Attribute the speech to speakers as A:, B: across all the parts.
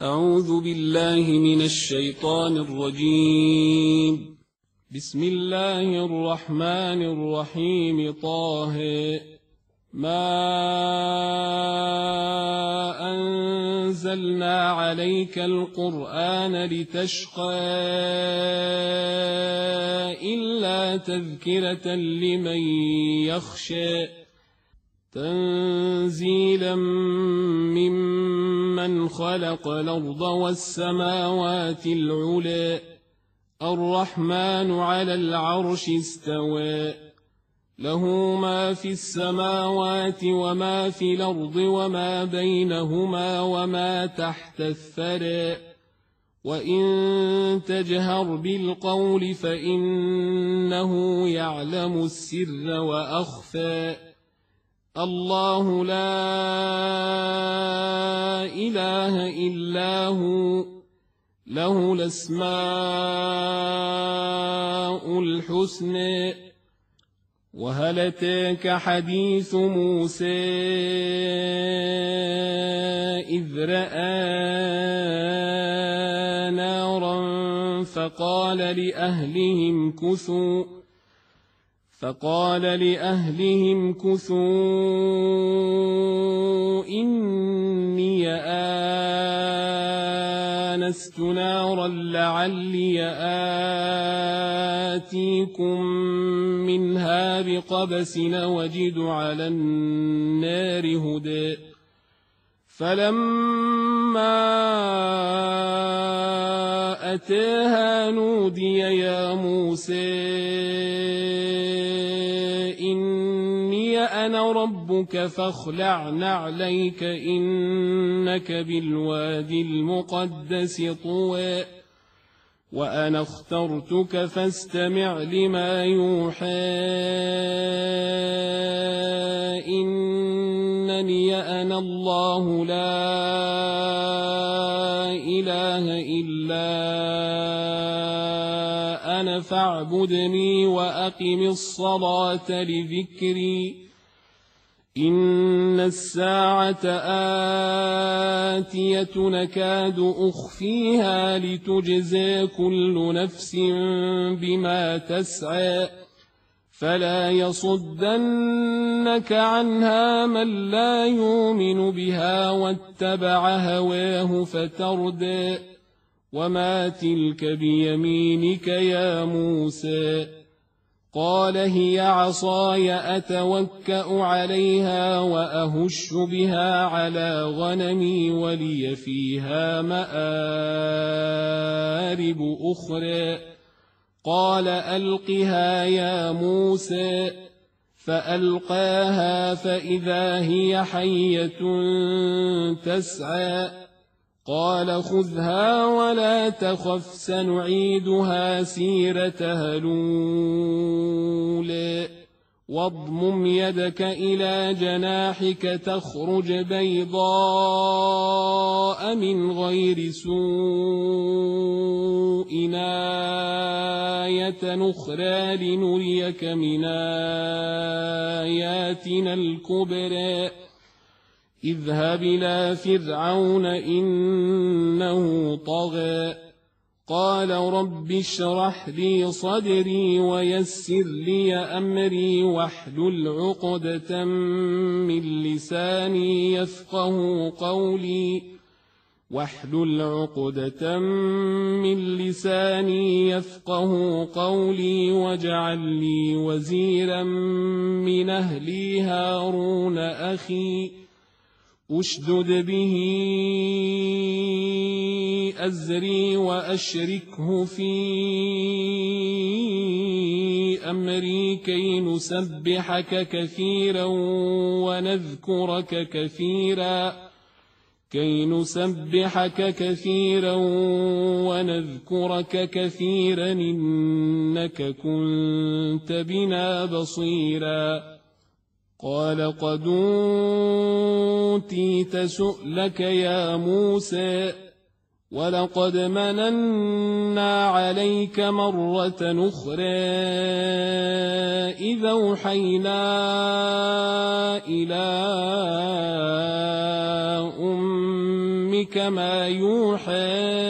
A: أعوذ بالله من الشيطان الرجيم. بسم الله الرحمن الرحيم. طه ما أنزلنا عليك القرآن لتشقى إلا تذكرة لمن يخشى تنزيلا ممن خلق الأرض والسماوات العلى الرحمن على العرش استوى له ما في السماوات وما في الأرض وما بينهما وما تحت الثرى وإن تجهر بالقول فإنه يعلم السر وأخفى الله لا إله إلا هو له الأسماء الحسنى وهل أتاك حديث موسى إذ رأى نارا فقال لأهلهم كثوا إني آنست نارا لعلي آتيكم منها بقبس وجد على النار هدى فلما أتاها نودي يا موسى إني أنا ربك فاخلع نعليك إنك بالوادي المقدس طوى وأنا اخترتك فاستمع لما يوحى إنني أنا الله لا إله إلا أنا فاعبدني وأقم الصلاة لذكري إن الساعة آتية نكاد أخفيها لتجزى كل نفس بما تسعى فلا يصدنك عنها من لا يؤمن بها واتبع هواه فتردى وما تلك بيمينك يا موسى قال هي عصاي أتوكأ عليها وأهش بها على غنمي ولي فيها مآرب أخرى قال ألقها يا موسى فألقاها فإذا هي حية تسعى قال خذها ولا تخف سنعيدها سيرتها الأولى واضمم يدك إلى جناحك تخرج بيضاء من غير سوء آية أخرى لنريك من آياتنا الكبرى اذهب إلى فرعون إنه طغى قال رب اشرح لي صدري ويسر لي أمري واحلل عقدة من لساني يفقه قولي واجعل لي وزيرا من أهلي هارون أخي أشدد به أزري وأشركه في أمري كي نسبحك كثيرا ونذكرك كثيرا إنك كنت بنا بصيرا قال قد أوتيت سؤلك يا موسى ولقد مننا عليك مرة أخرى إذا أوحينا إلى أمك ما يوحى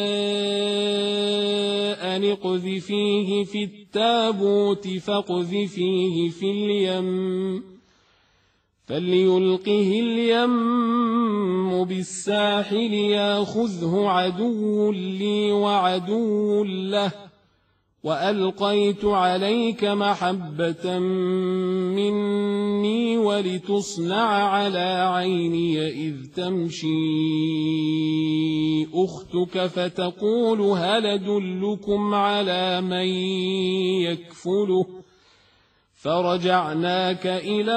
A: أن اقذفيه في التابوت فاقذفيه في اليم فليلقه اليم بالساحل ياخذه عدو لي وعدو له وألقيت عليك محبة مني ولتصنع على عيني إذ تمشي أختك فتقول هل أدلكم على من يكفله فرجعناك إلى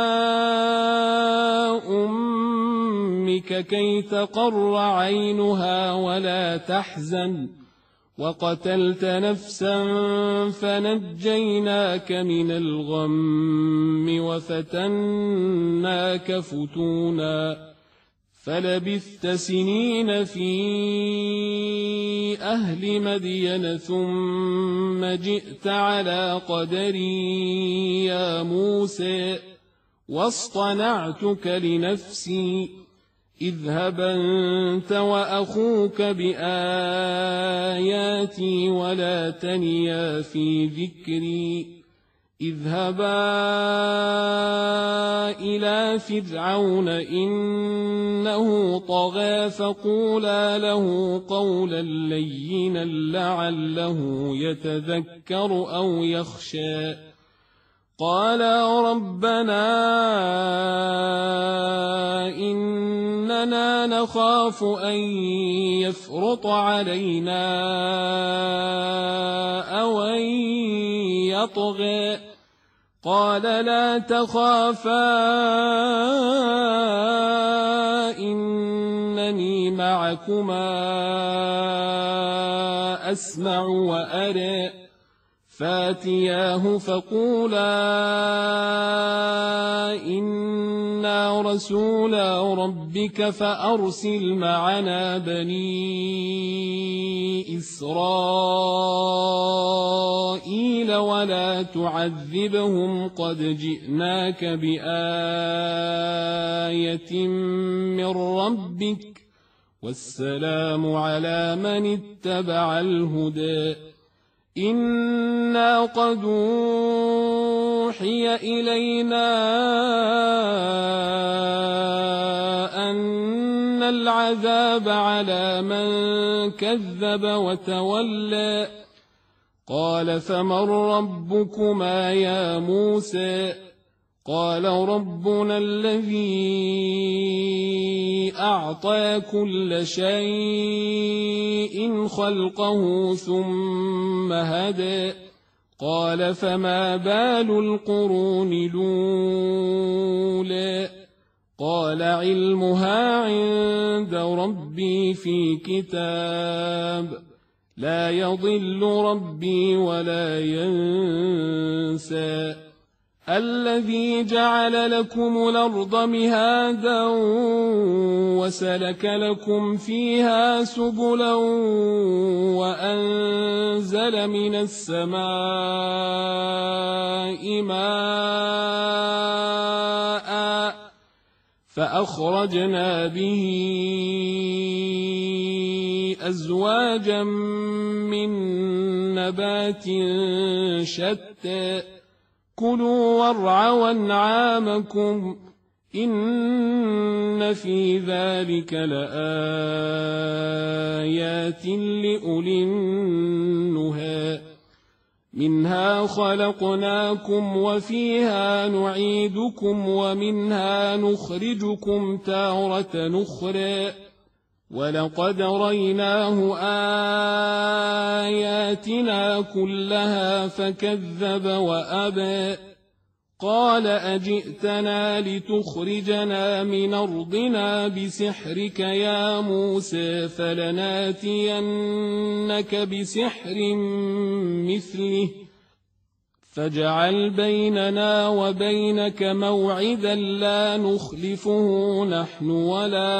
A: أمك كي تقر عينها ولا تحزن وقتلت نفسا فنجيناك من الغم وفتناك فتونا فلبثت سنين في أهل مدين ثم جئت على قدري يا موسى واصطنعتك لنفسي اذهب أنت وأخوك بآياتي ولا تنيا في ذكري اذهبا إلى فرعون إنه طغى فقولا له قولا لينا لعله يتذكر أو يخشى قالا ربنا إننا نخاف أن يفرط علينا أو أن يطغى قال لا تخافا إنني معكما أسمع وأرى فاتياه فقولا إنا رسولا ربك فأرسل معنا بني إسرائيل ولا تعذبهم قد جئناك بآية من ربك والسلام على من اتبع الهدى إنا قد أوحي إلينا أن العذاب على من كذب وتولى قال فمن ربكما يا موسى قال ربنا الذي أعطى كل شيء خلقه ثم هدى قال فما بال القرون الأولى قال علمها عند ربي في كتاب لا يضل ربي ولا ينسى الذي جعل لكم الأرض مهادا وسلك لكم فيها سبلا وأنزل من السماء ماء فأخرجنا به أزواجا من نبات شتى كلوا وارعوا أنعامكم إن في ذلك لآيات لأولي النهى منها خلقناكم وفيها نعيدكم ومنها نخرجكم تارة أخرى ولقد ريناه آياتنا كلها فكذب وأبى قال أجئتنا لتخرجنا من أرضنا بسحرك يا موسى فلناتينك بسحر مثله فاجعل بيننا وبينك موعدا لا نخلفه نحن ولا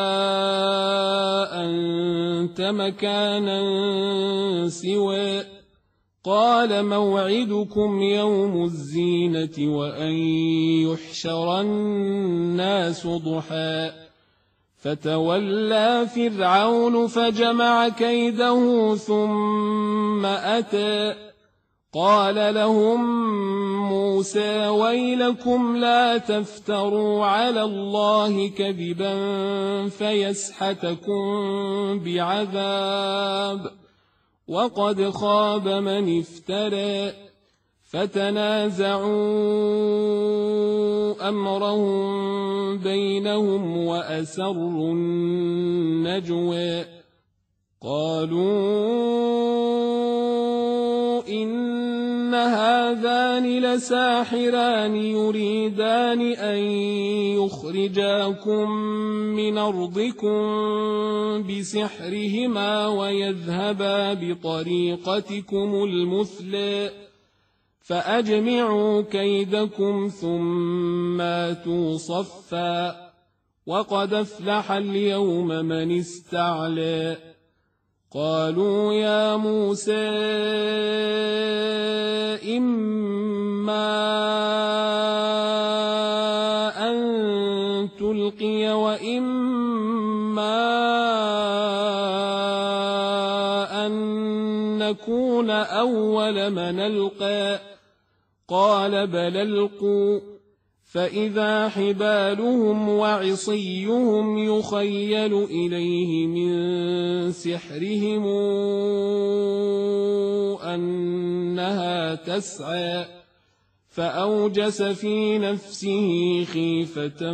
A: أنت مكانا سوى قال موعدكم يوم الزينة وأن يحشر الناس ضحى فتولى فرعون فجمع كيده ثم أتى قال لهم موسى ويلكم لا تفتروا على الله كذبا فيسحتكم بعذاب وقد خاب من افترى فتنازعوا أمرهم بينهم وأسروا النجوى قالوا إن هذان لساحران يريدان أن يخرجاكم من أرضكم بسحرهما ويذهبا بطريقتكم المثلى فأجمعوا كيدكم ثم آتوا صفا وقد أفلح اليوم من استعلى قالوا يا موسى إما أن تلقي وإما أن نكون أول من ألقى قال بل ألقوا فإذا حبالهم وعصيهم يخيل إليه من سحرهم أنها تسعى فأوجس في نفسه خيفة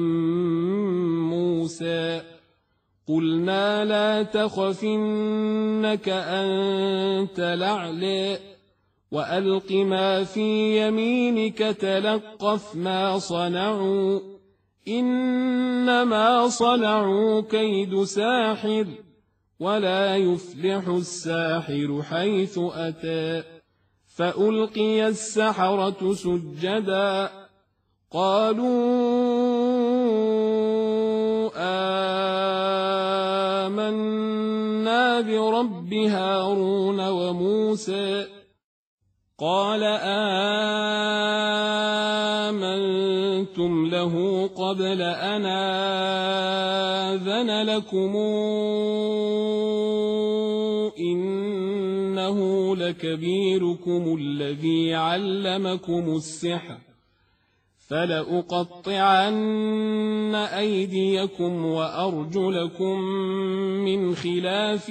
A: موسى قلنا لا تخف إنك أنت الأعلى وألق ما في يمينك تلقف ما صنعوا إنما صنعوا كيد ساحر ولا يفلح الساحر حيث أتى فألقي السحرة سجدا قالوا آمنا برب هارون وموسى قال آمنتم له قبل أن آذن لكم إنه لكبيركم الذي علمكم السحر فلأقطعن أيديكم وأرجلكم من خلاف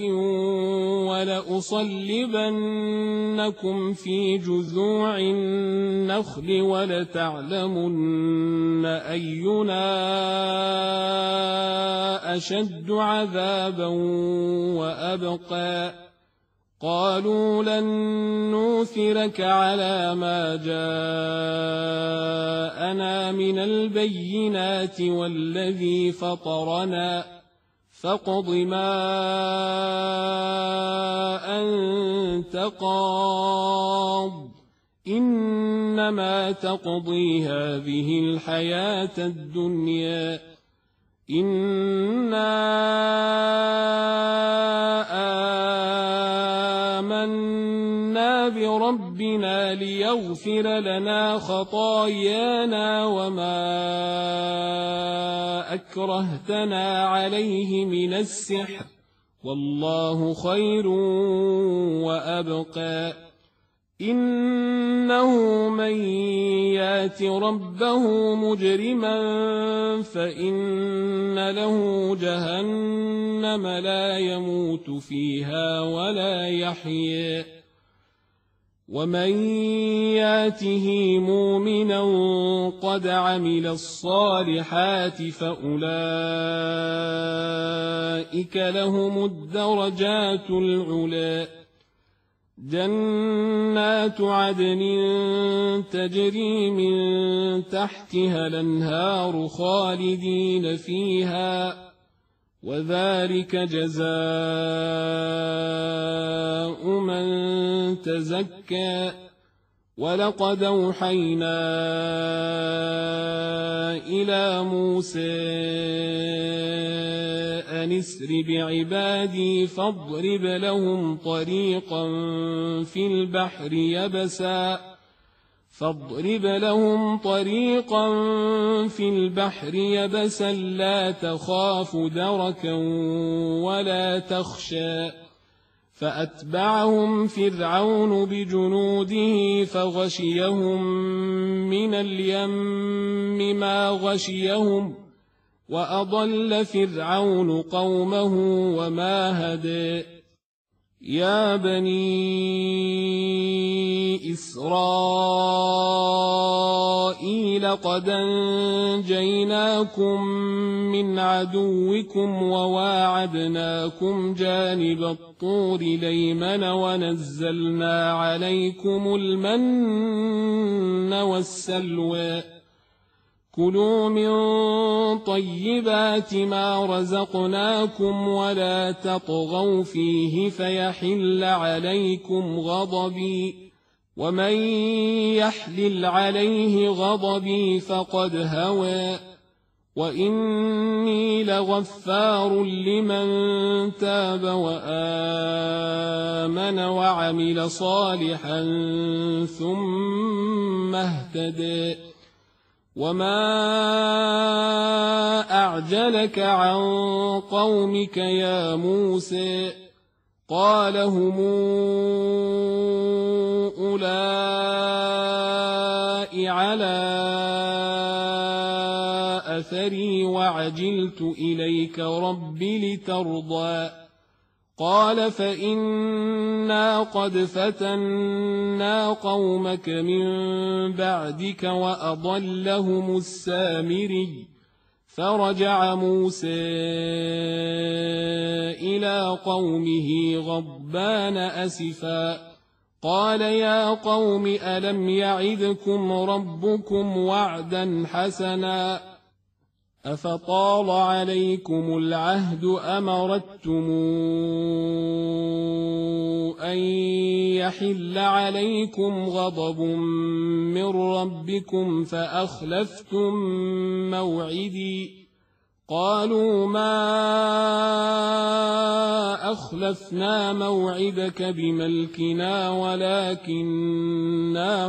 A: ولأصلبنكم في جذوع النخل ولتعلمن أينا أشد عذابا وأبقى قالوا لن نوثرك على ما جاءنا من البينات والذي فطرنا فاقض ما أنت قاض إنما تقضي هذه الحياة الدنيا إنا آمنا بربنا ليغفر لنا خطايانا وما أكرهتنا عليه من السحر والله خير وأبقى إنه من يات ربه مجرما فإن له جهنم لا يموت فيها ولا يحيى ومن ياته مؤمنا قد عمل الصالحات فأولئك لهم الدرجات العلى جنات عدن تجري من تحتها الأنهار خالدين فيها وذلك جزاء من تزكى ولقد أوحينا إلى موسى أن اسر بعبادي فاضرب لهم طريقا في البحر يبسا فاضرب لهم طريقا في البحر يبسا لا تخاف دركا ولا تخشى فأتبعهم فرعون بجنوده فغشيهم من اليم ما غشيهم وأضل فرعون قومه وما هدى يا بني إسرائيل قد أنجيناكم من عدوكم وواعدناكم جانب الطور الأيمن ونزلنا عليكم المن والسلوى كلوا من طيبات ما رزقناكم ولا تطغوا فيه فيحل عليكم غضبي ومن يحلل عليه غضبي فقد هوى وإني لغفار لمن تاب وآمن وعمل صالحا ثم اهتدى وما أعجلك عن قومك يا موسى قال هم أولئك على أثري وعجلت إليك رب لترضى قال فإنا قد فتنا قومك من بعدك وأضلهم السامري فرجع موسى إلى قومه غضبان أسفا قال يا قوم ألم يعدكم ربكم وعدا حسنا أفطال عليكم العهد أم أردتم أن يحل عليكم غضب من ربكم فأخلفتم موعدي قالوا ما أخلفنا موعدك بملكنا ولكننا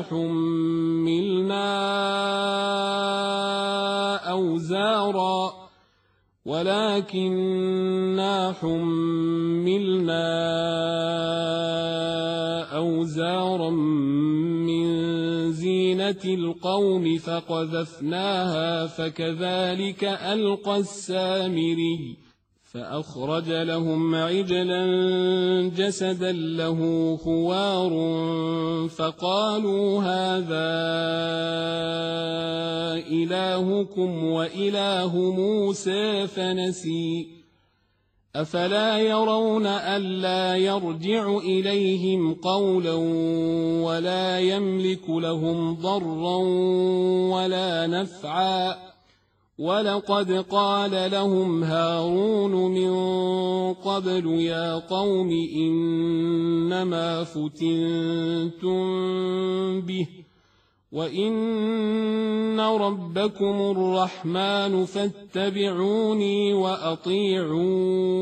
A: حملنا أوزارا من زينة القوم فقذفناها فكذلك ألقى السامري فأخرج لهم عجلا جسدا له خوار فقالوا هذا إلهكم وإله موسى فنسي أفلا يرون ألا يرجع إليهم قولا ولا يملك لهم ضرا ولا نفعا ولقد قال لهم هارون من قبل يا قوم إنما فتنتم به وإن ربكم الرحمن فاتبعوني وأطيعوا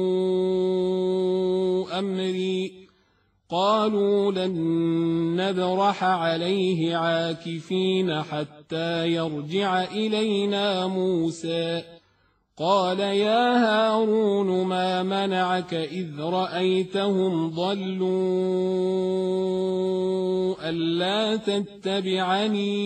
A: أمري قالوا لن نبرح عليه عاكفين حتى يرجع إلينا موسى قال يا هارون ما منعك إذ رأيتهم ضلوا ألا تتبعني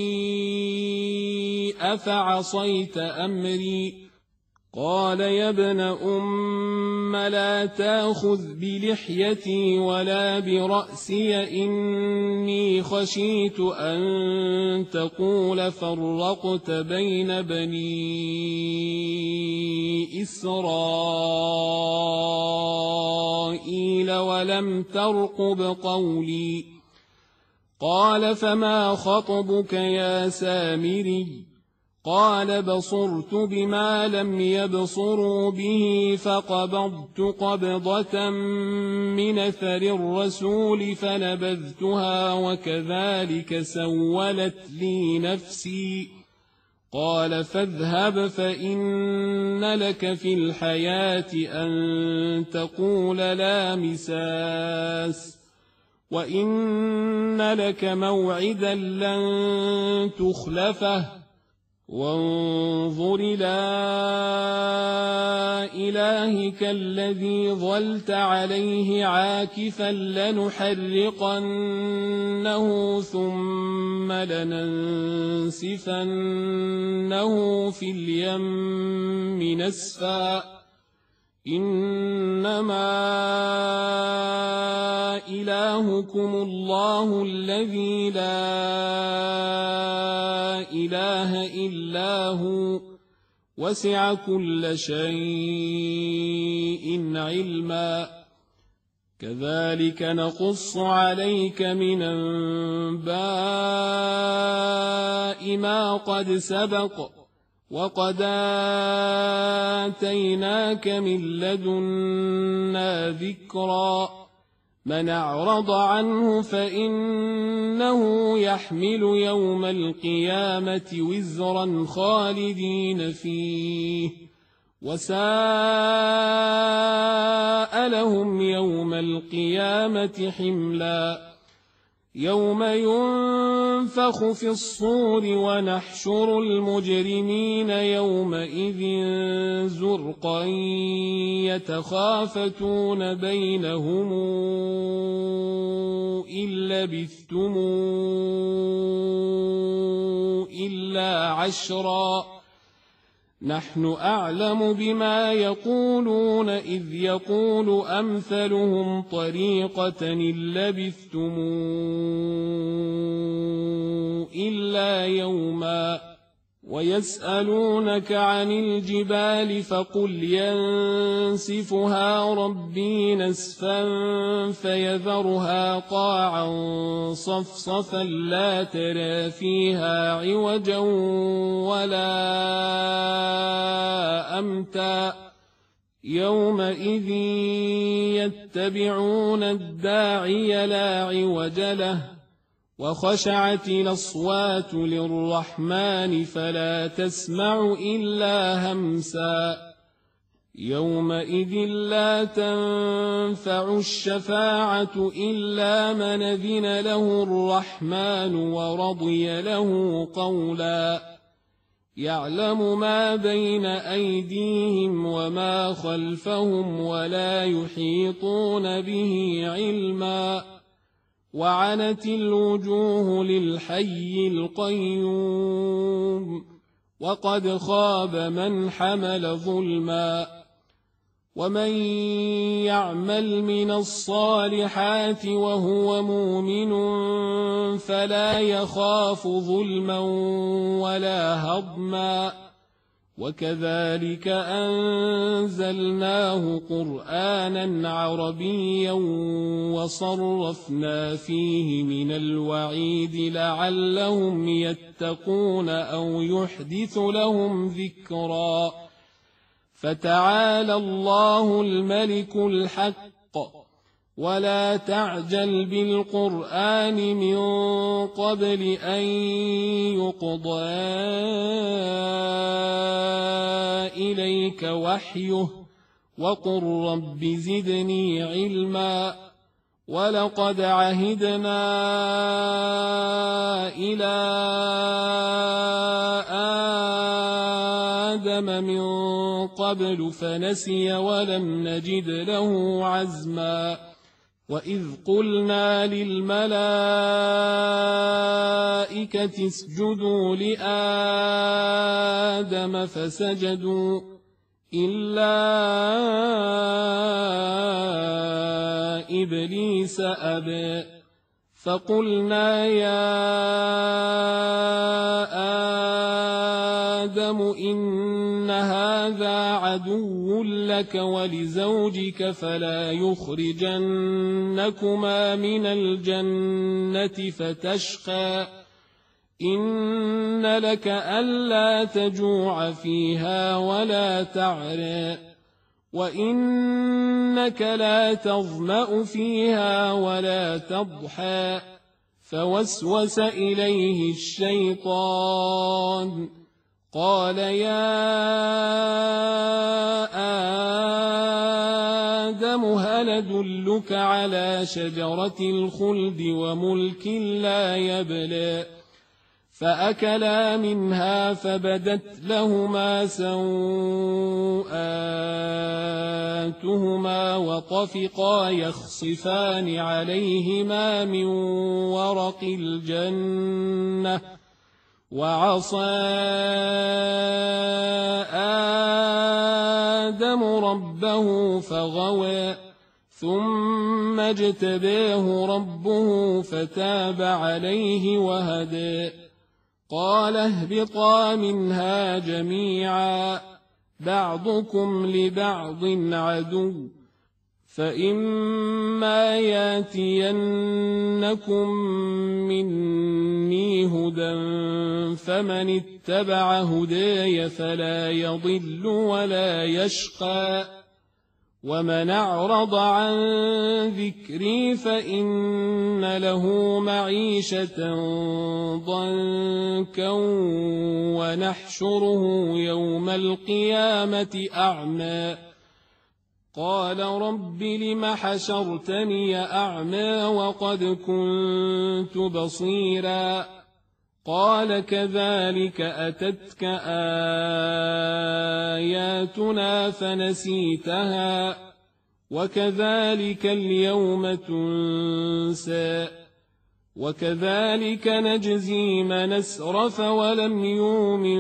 A: أفعصيت أمري قال يا ابن أم لا تأخذ بلحيتي ولا برأسي إني خشيت أن تقول فرقت بين بني إسرائيل ولم ترقب قولي قال فما خطبك يا سامري قال بصرت بما لم يبصروا به فقبضت قبضة من أثر الرسول فنبذتها وكذلك سولت لي نفسي قال فاذهب فإن لك في الحياة أن تقول لا مساس وإن لك موعدا لن تخلفه وانظر إلى إلهك الذي ظلت عليه عاكفا لنحرقنه ثم لننسفنه في اليم نسفا إنما إلهكم الله الذي لا إله إلا هو وسع كل شيء علما كذلك نقص عليك من أنباء ما قد سبق وقد آتيناك من لدنا ذكرا من أعرض عنه فإنه يحمل يوم القيامة وزرا خالدين فيه وساء لهم يوم القيامة حملا يوم ينفخ في الصور ونحشر المجرمين يومئذ زرقا يتخافتون بينهم إن لبثتم إلا عشرا نحن أعلم بما يقولون إذ يقول أمثلهم طريقة إن لبثتم إلا يوما ويسألونك عن الجبال فقل ينسفها ربي نسفا فيذرها قاعا صفصفا لا ترى فيها عوجا ولا أمتا يومئذ يتبعون الداعي لا عوج له وخشعت الأصوات للرحمن فلا تسمع إلا همسا يومئذ لا تنفع الشفاعة إلا من أذن له الرحمن ورضي له قولا يعلم ما بين أيديهم وما خلفهم ولا يحيطون به علما وعنت الوجوه للحي القيوم وقد خاب من حمل ظلما ومن يعمل من الصالحات وهو مؤمن فلا يخاف ظلما ولا هضما وكذلك أنزلناه قرآنا عربيا وصرفنا فيه من الوعيد لعلهم يتقون أو يحدث لهم ذكرا فتعالى الله الملك الحق ولا تعجل بالقرآن من قبل أن يقضى إليك وحيه وقل رب زدني علما ولقد عهدنا إلى آدم من قبل فنسي ولم نجد له عزما وإذ قلنا للملائكة اسجدوا لآدم فسجدوا إلا إبليس أبى فقلنا يا آدم إن هذا عدو لك ولزوجك فلا يخرجنكما من الجنة فتشقى إن لك ألا تجوع فيها ولا تعرى وإنك لا تظمأ فيها ولا تضحى فوسوس إليه الشيطان قال يا آدم هل أدلك على شجرة الخلد وملك لا يبلى فأكلا منها فبدت لهما سوآتهما وطفقا يخصفان عليهما من ورق الجنة وعصى آدم ربه فغوى ثم اجتباه ربه فتاب عليه وهدى قال اهبطا منها جميعا بعضكم لبعض عدو فإما ياتينكم مني هدى فمن اتبع هداي فلا يضل ولا يشقى ومن أعرض عن ذكري فإن له معيشة ضنكا ونحشره يوم القيامة أعمى قال رب لم حشرتني أعمى وقد كنت بصيرا قال كذلك أتتك آياتنا فنسيتها وكذلك اليوم تنسى وكذلك نجزي من أسرف ولم يؤمن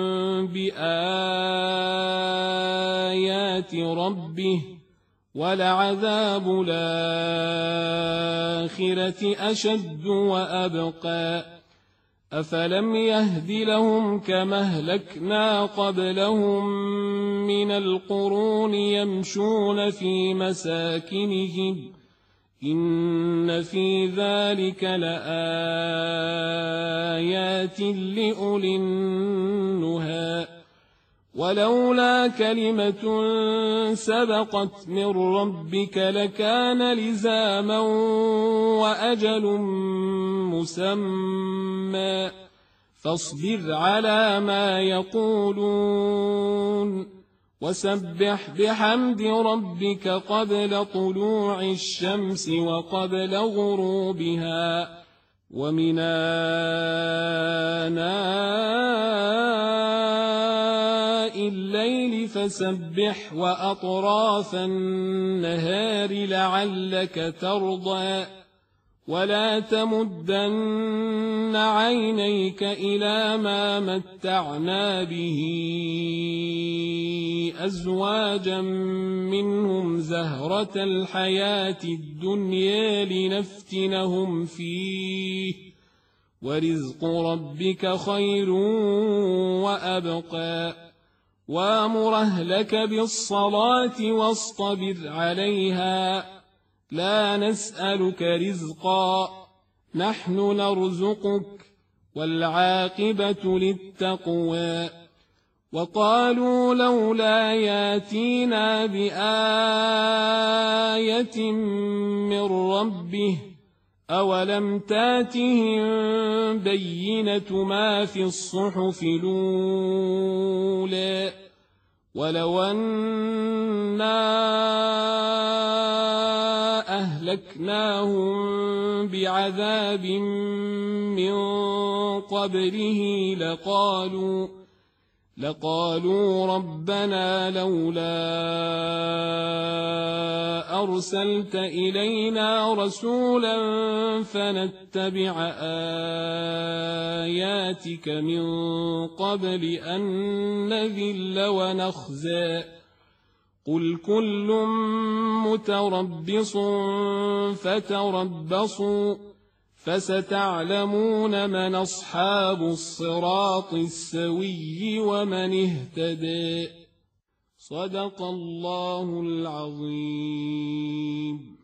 A: بآيات ربه ولعذاب الآخرة أشد وأبقى أفلم يهد لهم كما أهلكنا قبلهم من القرون يمشون في مساكنهم إن في ذلك لآيات لأولي النهى ولولا كلمة سبقت من ربك لكان لزاما وأجل مسمى فاصبر على ما يقولون وسبح بحمد ربك قبل طلوع الشمس وقبل غروبها ومن آناء الليل فسبح وأطراف النهار لعلك ترضى ولا تمدن عينيك إلى ما متعنا به أزواجا منهم زهرة الحياة الدنيا لنفتنهم فيه ورزق ربك خير وأبقى وامر أهلك بالصلاة واصطبر عليها لا نسألك رزقا نحن نرزقك والعاقبة للتقوى وقالوا لولا ياتينا بآية من ربه أولم تاتهم بينة ما في الصحف الأولى ولو أنا أهلكناهم بعذاب من قبله لقالوا ربنا لولا أرسلت إلينا رسولا فنتبع آياتك من قبل أن نذل ونخزى قل كل متربص فتربصوا فستعلمون من أصحاب الصراط السوي ومن اهتدى صدق الله العظيم.